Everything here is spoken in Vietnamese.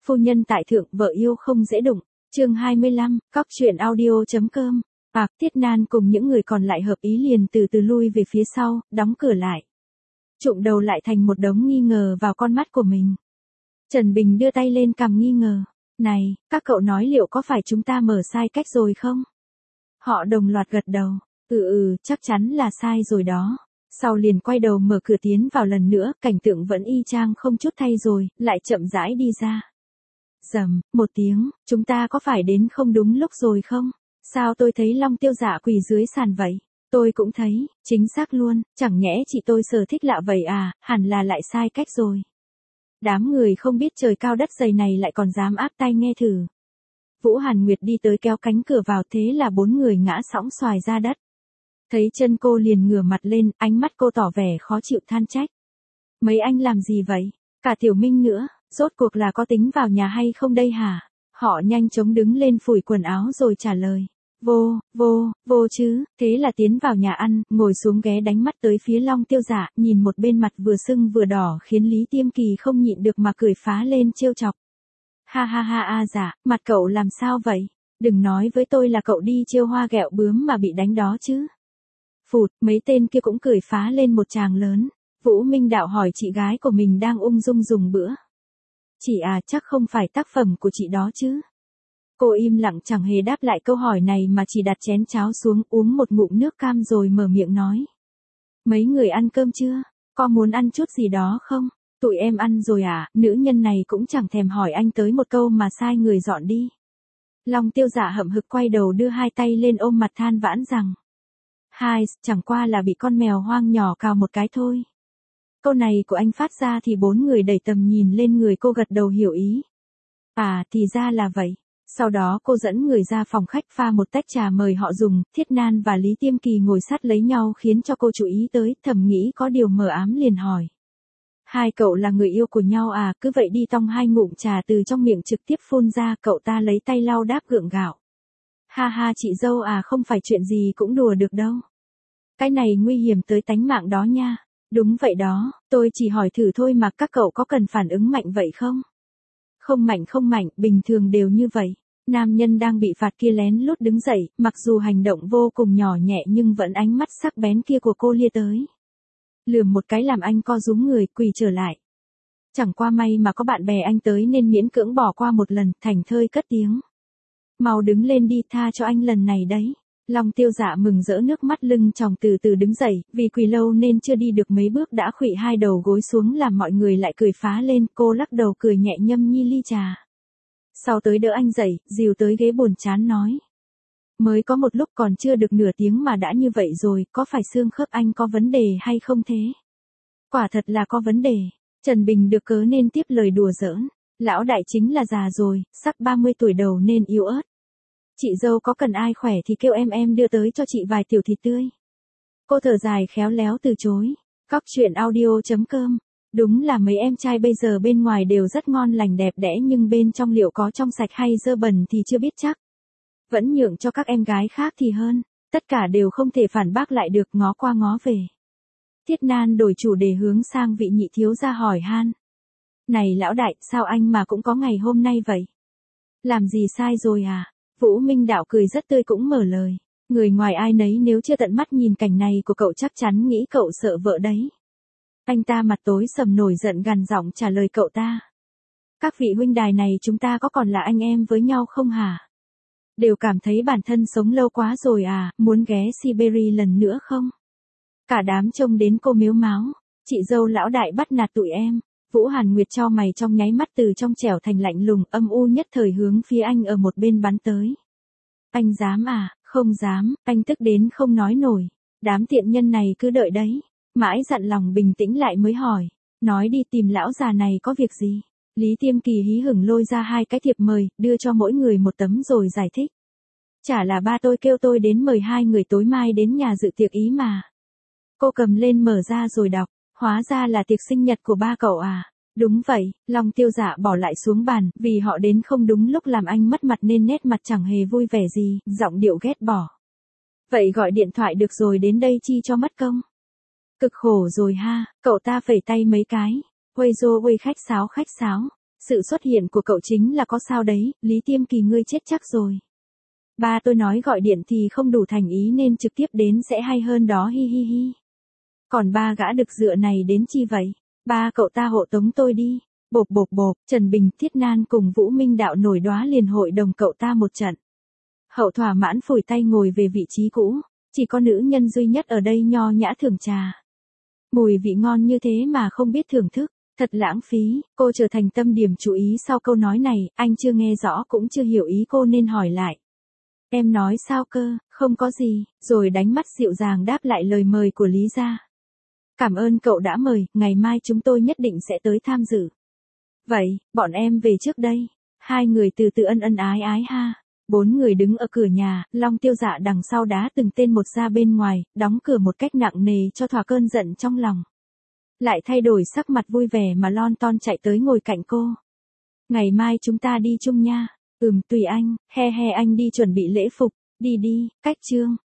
Phu nhân tại thượng, vợ yêu không dễ đụng. Chương 25, Cóc truyện audio.com. Thiết Nan cùng những người còn lại hợp ý liền từ từ lui về phía sau, đóng cửa lại. Trụm đầu lại thành một đống nghi ngờ vào con mắt của mình. Trần Bình đưa tay lên cằm nghi ngờ. Này, các cậu nói liệu có phải chúng ta mở sai cách rồi không? Họ đồng loạt gật đầu. Chắc chắn là sai rồi đó. Sau liền quay đầu mở cửa tiến vào lần nữa, cảnh tượng vẫn y chang không chút thay rồi, lại chậm rãi đi ra. Rầm, một tiếng, chúng ta có phải đến không đúng lúc rồi không? Sao tôi thấy Long Tiêu Dạ quỳ dưới sàn vậy? Tôi cũng thấy, chính xác luôn, chẳng nhẽ chị tôi sở thích lạ vậy à, hẳn là lại sai cách rồi. Đám người không biết trời cao đất dày này lại còn dám áp tai nghe thử. Vũ Hàn Nguyệt đi tới kéo cánh cửa vào, thế là 4 người ngã sõng xoài ra đất. Thấy chân cô liền ngửa mặt lên, ánh mắt cô tỏ vẻ khó chịu than trách. Mấy anh làm gì vậy? Cả Tiểu Minh nữa, rốt cuộc là có tính vào nhà hay không đây hả? Họ nhanh chóng đứng lên phủi quần áo rồi trả lời. Vô chứ, thế là tiến vào nhà ăn, ngồi xuống ghé đánh mắt tới phía Long Tiêu Dạ, nhìn một bên mặt vừa sưng vừa đỏ khiến Lý Tiêm Kỳ không nhịn được mà cười phá lên trêu chọc. Ha, dạ, mặt cậu làm sao vậy? Đừng nói với tôi là cậu đi trêu hoa ghẹo bướm mà bị đánh đó chứ. Phụt, mấy tên kia cũng cười phá lên một tràng lớn. Vũ Minh Đạo hỏi chị gái của mình đang ung dung dùng bữa. Chị à, chắc không phải tác phẩm của chị đó chứ? Cô im lặng chẳng hề đáp lại câu hỏi này mà chỉ đặt chén cháo xuống uống một ngụm nước cam rồi mở miệng nói. Mấy người ăn cơm chưa? Có muốn ăn chút gì đó không? Tụi em ăn rồi à? Nữ nhân này cũng chẳng thèm hỏi anh tới một câu mà sai người dọn đi. Long Tiêu Dạ hậm hực quay đầu đưa hai tay lên ôm mặt than vãn rằng. Chẳng qua là bị con mèo hoang nhỏ cào một cái thôi. Câu này của anh phát ra thì 4 người đẩy tầm nhìn lên người cô gật đầu hiểu ý. Thì ra là vậy. Sau đó cô dẫn người ra phòng khách pha một tách trà mời họ dùng, Thiết Nan và Lý Tiêm Kỳ ngồi sát lấy nhau khiến cho cô chú ý tới, thầm nghĩ có điều mờ ám liền hỏi. Hai cậu là người yêu của nhau à? Cứ vậy đi tong hai ngụm trà từ trong miệng trực tiếp phun ra, cậu ta lấy tay lau đáp gượng gạo. Ha, chị dâu à, không phải chuyện gì cũng đùa được đâu. Cái này nguy hiểm tới tánh mạng đó nha. Đúng vậy đó, tôi chỉ hỏi thử thôi mà, các cậu có cần phản ứng mạnh vậy không? Không mạnh, bình thường đều như vậy. Nam nhân đang bị phạt kia lén lút đứng dậy, mặc dù hành động vô cùng nhỏ nhẹ nhưng vẫn ánh mắt sắc bén kia của cô lia tới. Lườm một cái làm anh co rúm người, quỳ trở lại. Chẳng qua may mà có bạn bè anh tới nên miễn cưỡng bỏ qua một lần, thảnh thơi cất tiếng. Mau đứng lên đi, tha cho anh lần này đấy. Long Tiêu Dạ mừng rỡ nước mắt lưng tròng từ từ đứng dậy, vì quỳ lâu nên chưa đi được mấy bước đã khuỵu hai đầu gối xuống làm mọi người lại cười phá lên, cô lắc đầu cười nhẹ nhâm nhi ly trà. Sau tới đỡ anh dậy, dìu tới ghế buồn chán nói. Mới có một lúc còn chưa được nửa tiếng mà đã như vậy rồi, có phải xương khớp anh có vấn đề hay không thế? Quả thật là có vấn đề. Trần Bình được cớ nên tiếp lời đùa giỡn. Lão đại chính là già rồi, sắp 30 tuổi đầu nên yếu ớt. Chị dâu có cần ai khỏe thì kêu em đưa tới cho chị vài tiểu thịt tươi. Cô thở dài khéo léo từ chối. Cóc truyện audio.com. Đúng là mấy em trai bây giờ bên ngoài đều rất ngon lành đẹp đẽ nhưng bên trong liệu có trong sạch hay dơ bẩn thì chưa biết chắc. Vẫn nhượng cho các em gái khác thì hơn. Tất cả đều không thể phản bác lại được, ngó qua ngó về. Thiết Nan đổi chủ đề hướng sang vị nhị thiếu gia hỏi han. Này lão đại, sao anh mà cũng có ngày hôm nay vậy? Làm gì sai rồi à? Vũ Minh Đạo cười rất tươi cũng mở lời. Người ngoài ai nấy nếu chưa tận mắt nhìn cảnh này của cậu chắc chắn nghĩ cậu sợ vợ đấy. Anh ta mặt tối sầm nổi giận gằn giọng trả lời cậu ta. Các vị huynh đài này chúng ta có còn là anh em với nhau không hả? Đều cảm thấy bản thân sống lâu quá rồi à, muốn ghé Siberia lần nữa không? Cả đám trông đến cô mếu máo. Chị dâu lão đại bắt nạt tụi em. Vũ Hàn Nguyệt cho mày trong nháy mắt từ trong trẻo thành lạnh lùng, âm u nhất thời hướng phía anh ở một bên bắn tới. Anh dám à? Không dám, anh tức đến không nói nổi. Đám tiện nhân này cứ đợi đấy. Mãi dặn lòng bình tĩnh lại mới hỏi. Nói đi, tìm lão già này có việc gì? Lý Tiêm Kỳ hí hửng lôi ra 2 cái thiệp mời, đưa cho mỗi người một tấm rồi giải thích. Chả là ba tôi kêu tôi đến mời 2 người tối mai đến nhà dự tiệc ý mà. Cô cầm lên mở ra rồi đọc. Hóa ra là tiệc sinh nhật của ba cậu à? Đúng vậy, Long Tiêu Dạ bỏ lại xuống bàn, vì họ đến không đúng lúc làm anh mất mặt nên nét mặt chẳng hề vui vẻ gì, giọng điệu ghét bỏ. Vậy gọi điện thoại được rồi đến đây chi cho mất công. Cực khổ rồi ha, cậu ta phẩy tay mấy cái. Huê dô khách sáo. Sự xuất hiện của cậu chính là có sao đấy, Lý Tiêm Kỳ ngươi chết chắc rồi. Ba tôi nói gọi điện thì không đủ thành ý nên trực tiếp đến sẽ hay hơn đó hi hi hi. Còn ba gã đực dựa này đến chi vậy? Ba cậu ta hộ tống tôi đi. Bộp bộp bộp, Trần Bình, Thiết Nan cùng Vũ Minh Đạo nổi đoá liền hội đồng cậu ta một trận. Hậu thỏa mãn phủi tay ngồi về vị trí cũ, chỉ có nữ nhân duy nhất ở đây nho nhã thưởng trà. Mùi vị ngon như thế mà không biết thưởng thức, thật lãng phí, cô trở thành tâm điểm chú ý sau câu nói này, anh chưa nghe rõ cũng chưa hiểu ý cô nên hỏi lại. Em nói sao cơ, không có gì, rồi đánh mắt dịu dàng đáp lại lời mời của Lý gia. Cảm ơn cậu đã mời, ngày mai chúng tôi nhất định sẽ tới tham dự. Vậy, bọn em về trước đây. Hai người từ từ ân ân ái ái ha. Bốn người đứng ở cửa nhà, Long Tiêu Dạ đằng sau đá từng tên một ra bên ngoài, đóng cửa một cách nặng nề cho thỏa cơn giận trong lòng. Lại thay đổi sắc mặt vui vẻ mà lon ton chạy tới ngồi cạnh cô. Ngày mai chúng ta đi chung nha. Tùy anh, he he anh đi chuẩn bị lễ phục, đi đi, cách Trương.